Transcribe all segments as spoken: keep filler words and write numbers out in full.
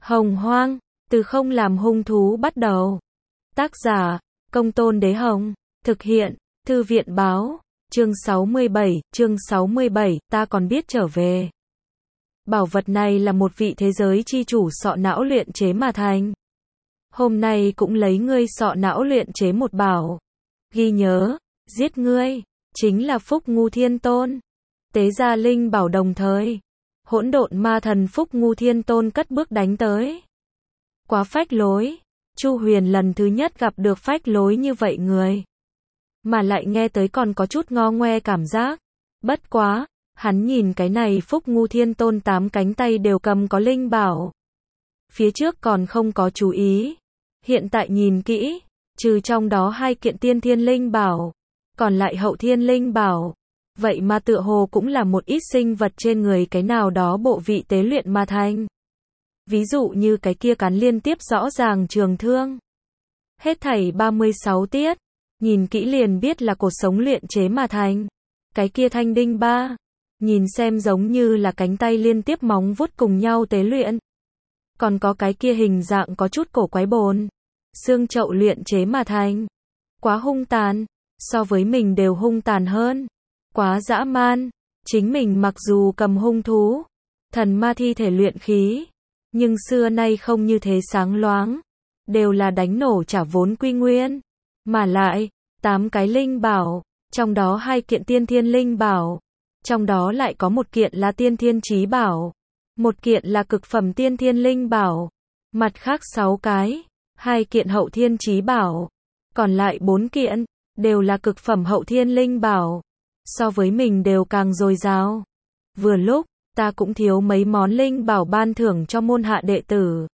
Hồng Hoang, từ không làm hung thú bắt đầu. Tác giả, Công Tôn Đế Hồng. Thực hiện, Thư viện Báo. Chương sáu mươi bảy, chương sáu mươi bảy, ta còn biết trở về. Bảo vật này là một vị thế giới chi chủ sọ não luyện chế mà thành. Hôm nay cũng lấy ngươi sọ não luyện chế một bảo. Ghi nhớ, giết ngươi, chính là Phúc Ngu Thiên Tôn. Tế gia linh bảo đồng thời. Hỗn độn ma thần Phúc Ngu Thiên Tôn cất bước đánh tới. Quá phách lối. Chu Huyền lần thứ nhất gặp được phách lối như vậy người. Mà lại nghe tới còn có chút ngo ngoe cảm giác. Bất quá, hắn nhìn cái này Phúc Ngu Thiên Tôn tám cánh tay đều cầm có linh bảo. Phía trước còn không có chú ý. Hiện tại nhìn kỹ, trừ trong đó hai kiện tiên thiên linh bảo, còn lại hậu thiên linh bảo. Vậy mà tựa hồ cũng là một ít sinh vật trên người cái nào đó bộ vị tế luyện mà thành. Ví dụ như cái kia cắn liên tiếp rõ ràng trường thương. Hết thảy ba mươi sáu tiết, nhìn kỹ liền biết là cột sống luyện chế mà thành. Cái kia thanh đinh ba, nhìn xem giống như là cánh tay liên tiếp móng vuốt cùng nhau tế luyện. Còn có cái kia hình dạng có chút cổ quái bồn, xương chậu luyện chế mà thành. Quá hung tàn, so với mình đều hung tàn hơn. Quá dã man, chính mình mặc dù cầm hung thú, thần ma thi thể luyện khí, nhưng xưa nay không như thế sáng loáng, đều là đánh nổ trả vốn quy nguyên. Mà lại, tám cái linh bảo, trong đó hai kiện tiên thiên linh bảo, trong đó lại có một kiện là tiên thiên chí bảo, một kiện là cực phẩm tiên thiên linh bảo, mặt khác sáu cái, hai kiện hậu thiên chí bảo, còn lại bốn kiện, đều là cực phẩm hậu thiên linh bảo. So với mình đều càng dồi dào. Vừa lúc, ta cũng thiếu mấy món linh bảo ban thưởng cho môn hạ đệ tử.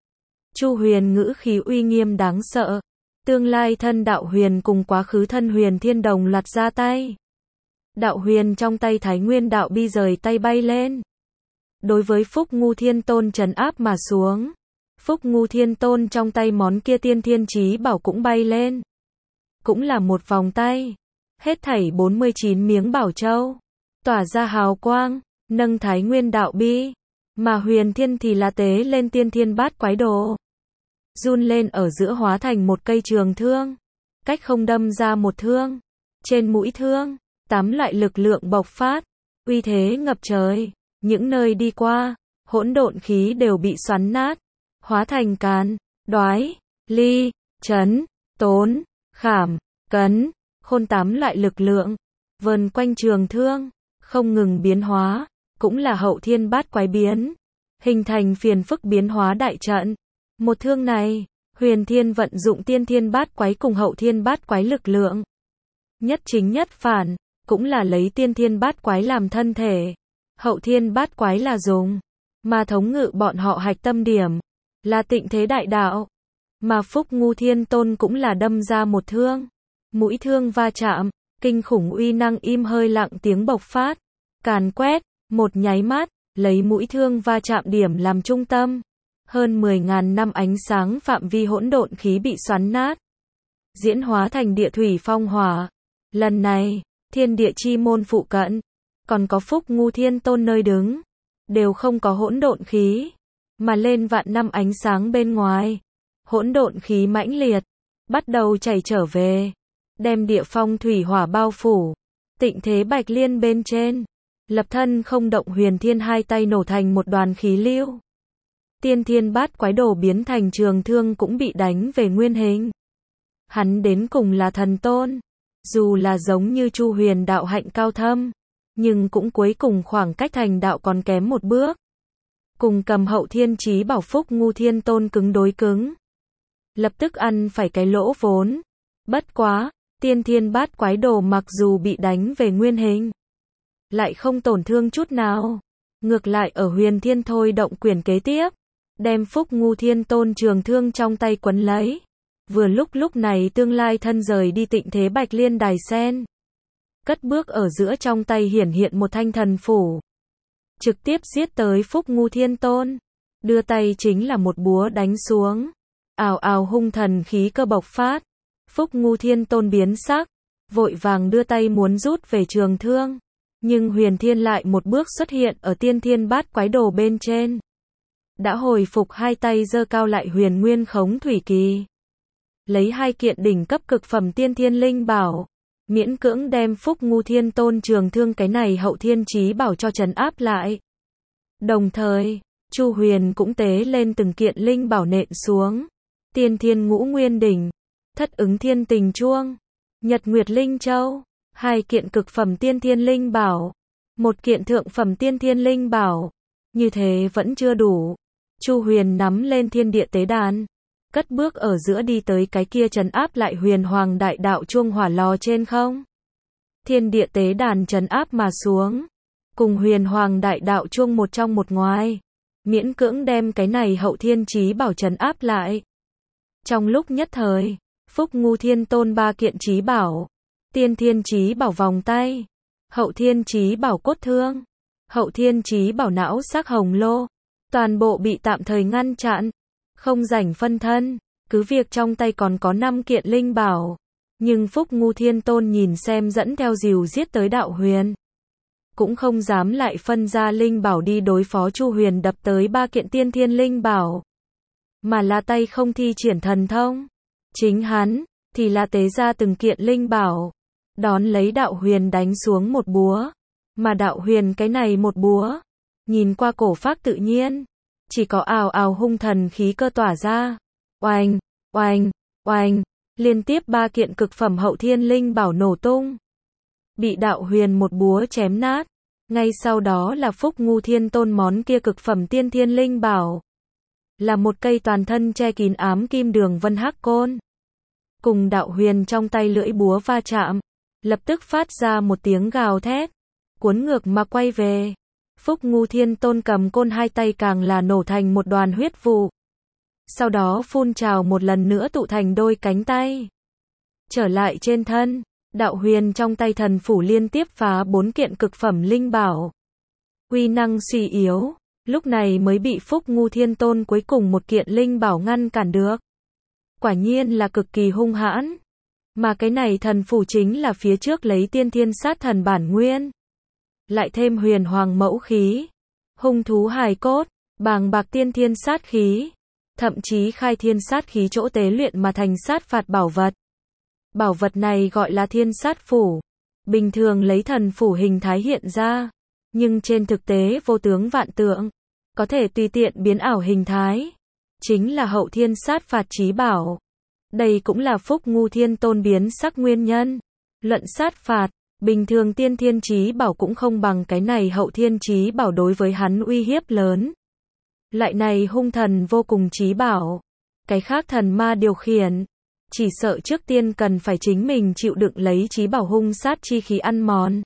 Chu Huyền ngữ khí uy nghiêm đáng sợ. Tương lai thân đạo huyền cùng quá khứ thân huyền thiên đồng loạt ra tay. Đạo huyền trong tay Thái Nguyên đạo bi rời tay bay lên. Đối với Phúc Ngu Thiên Tôn trấn áp mà xuống. Phúc Ngu Thiên Tôn trong tay món kia tiên thiên chí bảo cũng bay lên. Cũng là một vòng tay. Hết thảy bốn mươi chín miếng bảo châu, tỏa ra hào quang, nâng Thái Nguyên đạo bi, mà huyền thiên thì là tế lên tiên thiên bát quái đồ. Run lên ở giữa hóa thành một cây trường thương, cách không đâm ra một thương, trên mũi thương, tám loại lực lượng bộc phát, uy thế ngập trời, những nơi đi qua, hỗn độn khí đều bị xoắn nát, hóa thành càn, đoái, ly, chấn, tốn, khảm, cấn. Khôn tám loại lực lượng, vần quanh trường thương, không ngừng biến hóa, cũng là hậu thiên bát quái biến, hình thành phiền phức biến hóa đại trận. Một thương này, huyền thiên vận dụng tiên thiên bát quái cùng hậu thiên bát quái lực lượng. Nhất chính nhất phản, cũng là lấy tiên thiên bát quái làm thân thể, hậu thiên bát quái là dùng, mà thống ngự bọn họ hạch tâm điểm, là tịnh thế đại đạo. Mà Phúc Ngu Thiên Tôn cũng là đâm ra một thương. Mũi thương va chạm, kinh khủng uy năng im hơi lặng tiếng bộc phát, càn quét, một nháy mắt, lấy mũi thương va chạm điểm làm trung tâm. Hơn mười ngàn năm ánh sáng phạm vi hỗn độn khí bị xoắn nát, diễn hóa thành địa thủy phong hỏa. Lần này, thiên địa chi môn phụ cận, còn có Phúc Ngu Thiên Tôn nơi đứng, đều không có hỗn độn khí, mà lên vạn năm ánh sáng bên ngoài. Hỗn độn khí mãnh liệt, bắt đầu chảy trở về. Đem địa phong thủy hỏa bao phủ, tịnh thế bạch liên bên trên, lập thân không động huyền thiên hai tay nổ thành một đoàn khí lưu. Tiên thiên bát quái đồ biến thành trường thương cũng bị đánh về nguyên hình. Hắn đến cùng là thần tôn, dù là giống như Chu Huyền đạo hạnh cao thâm, nhưng cũng cuối cùng khoảng cách thành đạo còn kém một bước. Cùng cầm hậu thiên chí bảo Phúc Ngu Thiên Tôn cứng đối cứng, lập tức ăn phải cái lỗ vốn. Bất quá, tiên thiên bát quái đồ mặc dù bị đánh về nguyên hình, lại không tổn thương chút nào. Ngược lại ở huyền thiên thôi động quyền kế tiếp, đem Phúc Ngu Thiên Tôn trường thương trong tay quấn lấy. Vừa lúc lúc này tương lai thân rời đi tịnh thế bạch liên đài sen. Cất bước ở giữa trong tay hiển hiện một thanh thần phủ. Trực tiếp giết tới Phúc Ngu Thiên Tôn. Đưa tay chính là một búa đánh xuống. Ào ào hung thần khí cơ bộc phát. Phúc Ngu Thiên Tôn biến sắc, vội vàng đưa tay muốn rút về trường thương, nhưng huyền thiên lại một bước xuất hiện ở tiên thiên bát quái đồ bên trên. đã hồi phục hai tay giơ cao lại huyền nguyên khống thủy kỳ. Lấy hai kiện đỉnh cấp cực phẩm tiên thiên linh bảo, miễn cưỡng đem Phúc Ngu Thiên Tôn trường thương cái này hậu thiên chí bảo cho trấn áp lại. Đồng thời, Chu Huyền cũng tế lên từng kiện linh bảo nện xuống. Tiên Thiên Ngũ Nguyên Đỉnh, Thất Ứng Thiên Tình Chuông, Nhật Nguyệt Linh Châu, hai kiện cực phẩm tiên thiên linh bảo, một kiện thượng phẩm tiên thiên linh bảo. Như thế vẫn chưa đủ. Chu Huyền nắm lên thiên địa tế đàn, cất bước ở giữa đi tới cái kia trấn áp lại huyền hoàng đại đạo chuông hỏa lò trên không. Thiên địa tế đàn trấn áp mà xuống, cùng huyền hoàng đại đạo chuông một trong một ngoài, miễn cưỡng đem cái này hậu thiên chí bảo trấn áp lại. Trong lúc nhất thời, Phúc Ngu Thiên Tôn ba kiện chí bảo, tiên thiên chí bảo vòng tay, hậu thiên chí bảo cốt thương, hậu thiên chí bảo não sắc hồng lô, toàn bộ bị tạm thời ngăn chặn, không rảnh phân thân. Cứ việc trong tay còn có năm kiện linh bảo, nhưng Phúc Ngu Thiên Tôn nhìn xem dẫn theo rìu giết tới đạo huyền, cũng không dám lại phân ra linh bảo đi đối phó Chu Huyền đập tới ba kiện tiên thiên linh bảo, mà là tay không thi triển thần thông. Chính hắn thì là tế ra từng kiện linh bảo, đón lấy đạo huyền đánh xuống một búa, mà đạo huyền cái này một búa, nhìn qua cổ phác tự nhiên, chỉ có ào ào hung thần khí cơ tỏa ra. Oanh, oanh, oanh, liên tiếp ba kiện cực phẩm hậu thiên linh bảo nổ tung, bị đạo huyền một búa chém nát. Ngay sau đó là Phúc Ngu Thiên Tôn món kia cực phẩm tiên thiên linh bảo, là một cây toàn thân che kín ám kim đường vân hắc côn, cùng đạo huyền trong tay lưỡi búa va chạm, lập tức phát ra một tiếng gào thét, cuốn ngược mà quay về. Phúc Ngu Thiên Tôn cầm côn hai tay càng là nổ thành một đoàn huyết vụ, sau đó phun trào một lần nữa tụ thành đôi cánh tay. Trở lại trên thân, đạo huyền trong tay thần phủ liên tiếp phá bốn kiện cực phẩm linh bảo, uy năng suy yếu, lúc này mới bị Phúc Ngu Thiên Tôn cuối cùng một kiện linh bảo ngăn cản được. Quả nhiên là cực kỳ hung hãn. Mà cái này thần phủ chính là phía trước lấy tiên thiên sát thần bản nguyên, lại thêm huyền hoàng mẫu khí, hung thú hài cốt, bàng bạc tiên thiên sát khí, thậm chí khai thiên sát khí chỗ tế luyện mà thành sát phạt bảo vật. Bảo vật này gọi là thiên sát phủ, bình thường lấy thần phủ hình thái hiện ra, nhưng trên thực tế vô tướng vạn tượng, có thể tùy tiện biến ảo hình thái, chính là hậu thiên sát phạt chí bảo. Đây cũng là Phúc Ngu Thiên Tôn biến sắc nguyên nhân. Luận sát phạt, bình thường tiên thiên chí bảo cũng không bằng cái này hậu thiên chí bảo đối với hắn uy hiếp lớn. Lại này hung thần vô cùng chí bảo, cái khác thần ma điều khiển, chỉ sợ trước tiên cần phải chính mình chịu đựng lấy chí bảo hung sát chi khí ăn mòn.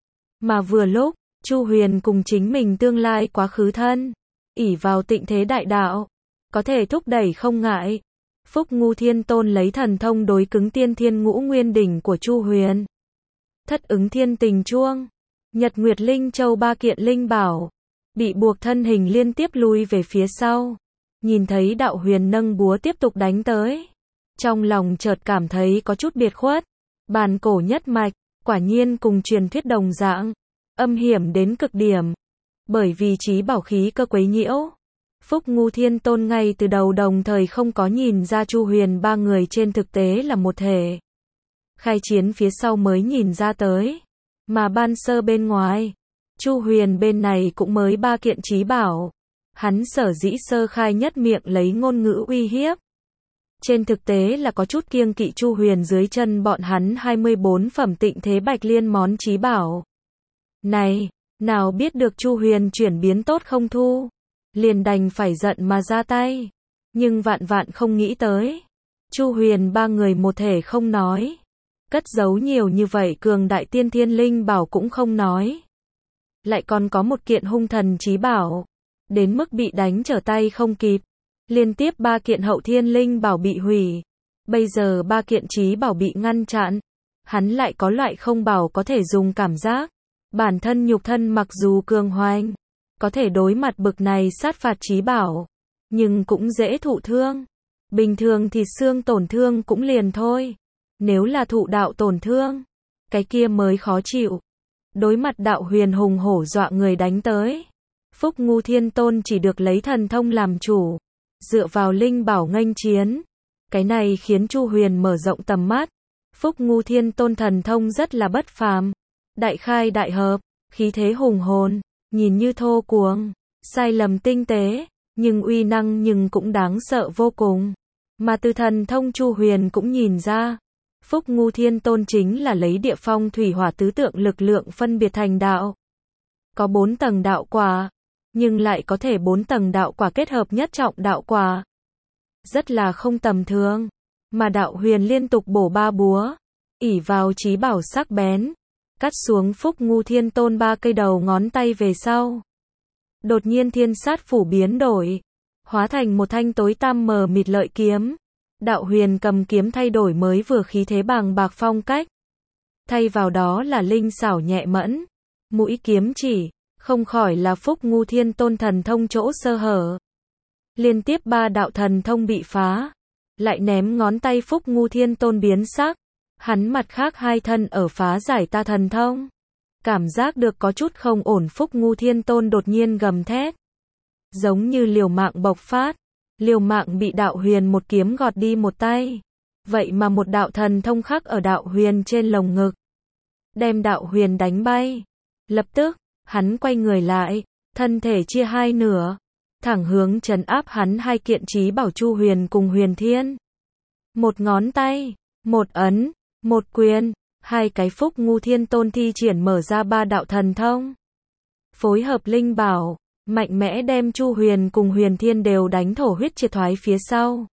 Mà vừa lúc, Chu Huyền cùng chính mình tương lai quá khứ thân, ỷ vào tịnh thế đại đạo, có thể thúc đẩy không ngại. Phúc Ngu Thiên Tôn lấy thần thông đối cứng tiên thiên ngũ nguyên đỉnh của Chu Huyền, Thất Ứng Thiên Tình Chuông, Nhật Nguyệt Linh Châu ba kiện linh bảo, bị buộc thân hình liên tiếp lui về phía sau. Nhìn thấy đạo huyền nâng búa tiếp tục đánh tới, trong lòng chợt cảm thấy có chút biệt khuất. Bàn cổ nhất mạch, quả nhiên cùng truyền thuyết đồng dạng, âm hiểm đến cực điểm, bởi vì chí bảo khí cơ quấy nhiễu. Phúc Ngu Thiên Tôn ngay từ đầu đồng thời không có nhìn ra Chu Huyền ba người trên thực tế là một thể. Khai chiến phía sau mới nhìn ra tới. Mà ban sơ bên ngoài, Chu Huyền bên này cũng mới ba kiện chí bảo. Hắn sở dĩ sơ khai nhất miệng lấy ngôn ngữ uy hiếp. Trên thực tế là có chút kiêng kỵ Chu Huyền dưới chân bọn hắn hai mươi bốn phẩm tịnh thế bạch liên món chí bảo. Này, nào biết được Chu Huyền chuyển biến tốt không thu, liền đành phải giận mà ra tay. Nhưng vạn vạn không nghĩ tới, Chu Huyền ba người một thể không nói, cất giấu nhiều như vậy cường đại tiên thiên linh bảo cũng không nói, lại còn có một kiện hung thần chí bảo, đến mức bị đánh trở tay không kịp. Liên tiếp ba kiện hậu thiên linh bảo bị hủy, bây giờ ba kiện chí bảo bị ngăn chặn, hắn lại có loại không bảo có thể dùng cảm giác. Bản thân nhục thân mặc dù cường hoành, có thể đối mặt bực này sát phạt chí bảo, nhưng cũng dễ thụ thương. Bình thường thì xương tổn thương cũng liền thôi, nếu là thụ đạo tổn thương, cái kia mới khó chịu. Đối mặt đạo huyền hùng hổ dọa người đánh tới, Phúc Ngu Thiên Tôn chỉ được lấy thần thông làm chủ, dựa vào linh bảo nghênh chiến. Cái này khiến Chu Huyền mở rộng tầm mắt. Phúc Ngu Thiên Tôn thần thông rất là bất phàm, đại khai đại hợp, khí thế hùng hồn, nhìn như thô cuồng, sai lầm tinh tế, nhưng uy năng nhưng cũng đáng sợ vô cùng. Mà từ thần thông Chu Huyền cũng nhìn ra, Phúc Ngu Thiên Tôn chính là lấy địa phong thủy hỏa tứ tượng lực lượng phân biệt thành đạo. Có bốn tầng đạo quả, nhưng lại có thể bốn tầng đạo quả kết hợp nhất trọng đạo quả. Rất là không tầm thường, mà đạo huyền liên tục bổ ba búa, ỷ vào chí bảo sắc bén, cắt xuống Phúc Ngu Thiên Tôn ba cây đầu ngón tay về sau. Đột nhiên thiên sát phủ biến đổi, hóa thành một thanh tối tăm mờ mịt lợi kiếm. Đạo huyền cầm kiếm thay đổi mới vừa khí thế bàng bạc phong cách. Thay vào đó là linh xảo nhẹ mẫn, mũi kiếm chỉ, không khỏi là Phúc Ngu Thiên Tôn thần thông chỗ sơ hở. Liên tiếp ba đạo thần thông bị phá, lại ném ngón tay Phúc Ngu Thiên Tôn biến sắc. Hắn mặt khác hai thân ở phá giải ta thần thông. Cảm giác được có chút không ổn, Phúc Ngu Thiên Tôn đột nhiên gầm thét. Giống như liều mạng bộc phát, liều mạng bị đạo huyền một kiếm gọt đi một tay. Vậy mà một đạo thần thông khắc ở đạo huyền trên lồng ngực, đem đạo huyền đánh bay. Lập tức, hắn quay người lại, thân thể chia hai nửa, thẳng hướng trấn áp hắn hai kiện chí bảo Chu Huyền cùng Huyền Thiên. Một ngón tay, một ấn, một quyền, hai cái Phúc Ngu Thiên Tôn thi triển mở ra ba đạo thần thông. Phối hợp linh bảo, mạnh mẽ đem Chu Huyền cùng Huyền Thiên đều đánh thổ huyết triệt thoái phía sau.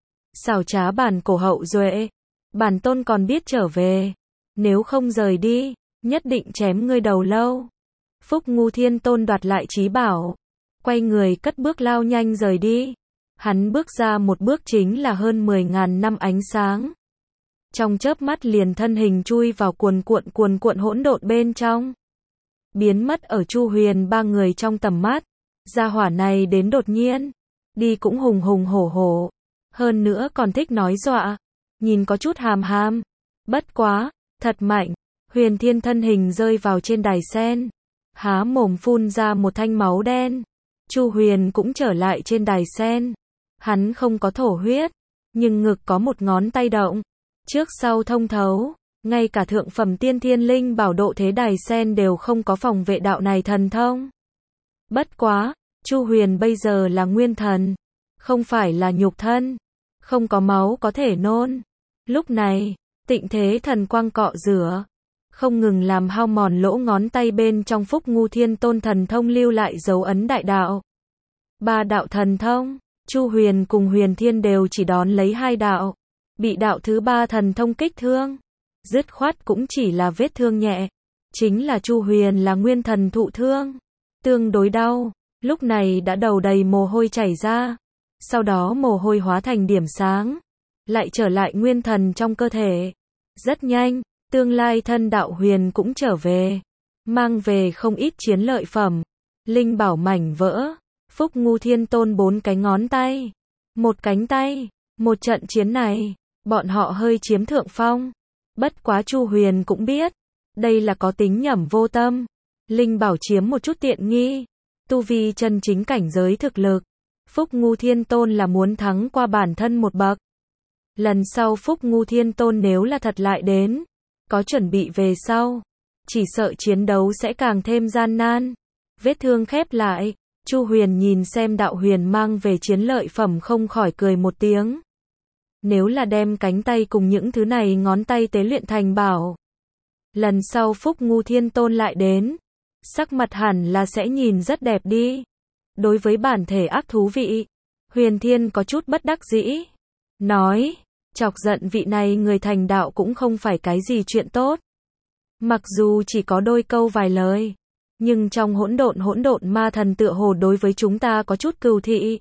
Xảo trá bản cổ hậu duệ, bản tôn còn biết trở về, nếu không rời đi, nhất định chém ngươi đầu lâu. Phúc Ngu Thiên Tôn đoạt lại chí bảo, quay người cất bước lao nhanh rời đi. Hắn bước ra một bước chính là hơn mười ngàn năm ánh sáng. Trong chớp mắt liền thân hình chui vào cuồn cuộn cuồn cuộn hỗn độn bên trong, biến mất ở Chu Huyền ba người trong tầm mắt. Gia hỏa này đến đột nhiên, đi cũng hùng hùng hổ hổ, hơn nữa còn thích nói dọa, nhìn có chút hàm hàm. Bất quá, thật mạnh. Huyền Thiên thân hình rơi vào trên đài sen, há mồm phun ra một thanh máu đen. Chu Huyền cũng trở lại trên đài sen, hắn không có thổ huyết, nhưng ngực có một ngón tay động, trước sau thông thấu, ngay cả thượng phẩm tiên thiên linh bảo độ thế đài sen đều không có phòng vệ đạo này thần thông. Bất quá, Chu Huyền bây giờ là nguyên thần, không phải là nhục thân, không có máu có thể nôn. Lúc này, tịnh thế thần quang cọ rửa, không ngừng làm hao mòn lỗ ngón tay bên trong Phúc Ngu Thiên Tôn thần thông lưu lại dấu ấn đại đạo. Ba đạo thần thông, Chu Huyền cùng Huyền Thiên đều chỉ đón lấy hai đạo, bị đạo thứ ba thần thông kích thương. Dứt khoát cũng chỉ là vết thương nhẹ, chính là Chu Huyền là nguyên thần thụ thương, tương đối đau, lúc này đã đầu đầy mồ hôi chảy ra, sau đó mồ hôi hóa thành điểm sáng, lại trở lại nguyên thần trong cơ thể. Rất nhanh, tương lai thân đạo huyền cũng trở về, mang về không ít chiến lợi phẩm, linh bảo mảnh vỡ. Phúc Ngu Thiên Tôn bốn cái ngón tay, một cánh tay, một trận chiến này, bọn họ hơi chiếm thượng phong. Bất quá Chu Huyền cũng biết, đây là có tính nhẩm vô tâm, linh bảo chiếm một chút tiện nghi, tu vi chân chính cảnh giới thực lực. Phúc Ngu Thiên Tôn là muốn thắng qua bản thân một bậc. Lần sau Phúc Ngu Thiên Tôn nếu là thật lại đến, có chuẩn bị về sau, chỉ sợ chiến đấu sẽ càng thêm gian nan. Vết thương khép lại, Chu Huyền nhìn xem đạo huyền mang về chiến lợi phẩm không khỏi cười một tiếng. Nếu là đem cánh tay cùng những thứ này ngón tay tế luyện thành bảo, lần sau Phúc Ngu Thiên Tôn lại đến, sắc mặt hẳn là sẽ nhìn rất đẹp đi. Đối với bản thể ác thú vị, Huyền Thiên có chút bất đắc dĩ, nói, chọc giận vị này người thành đạo cũng không phải cái gì chuyện tốt. Mặc dù chỉ có đôi câu vài lời, nhưng trong hỗn độn hỗn độn ma thần tựa hồ đối với chúng ta có chút cừu thị.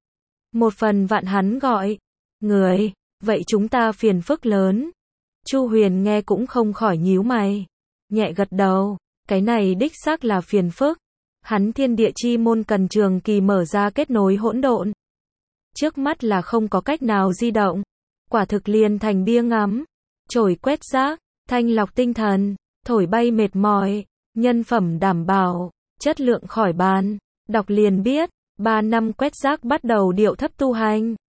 Một phần vạn hắn gọi, người, vậy chúng ta phiền phức lớn. Chu Huyền nghe cũng không khỏi nhíu mày, nhẹ gật đầu, cái này đích xác là phiền phức. Hắn thiên địa chi môn cần trường kỳ mở ra kết nối hỗn độn. Trước mắt là không có cách nào di động, quả thực liền thành bia ngắm, chổi quét rác, thanh lọc tinh thần, thổi bay mệt mỏi, nhân phẩm đảm bảo, chất lượng khỏi bàn. Đọc liền biết, ba năm quét rác bắt đầu điệu thấp tu hành.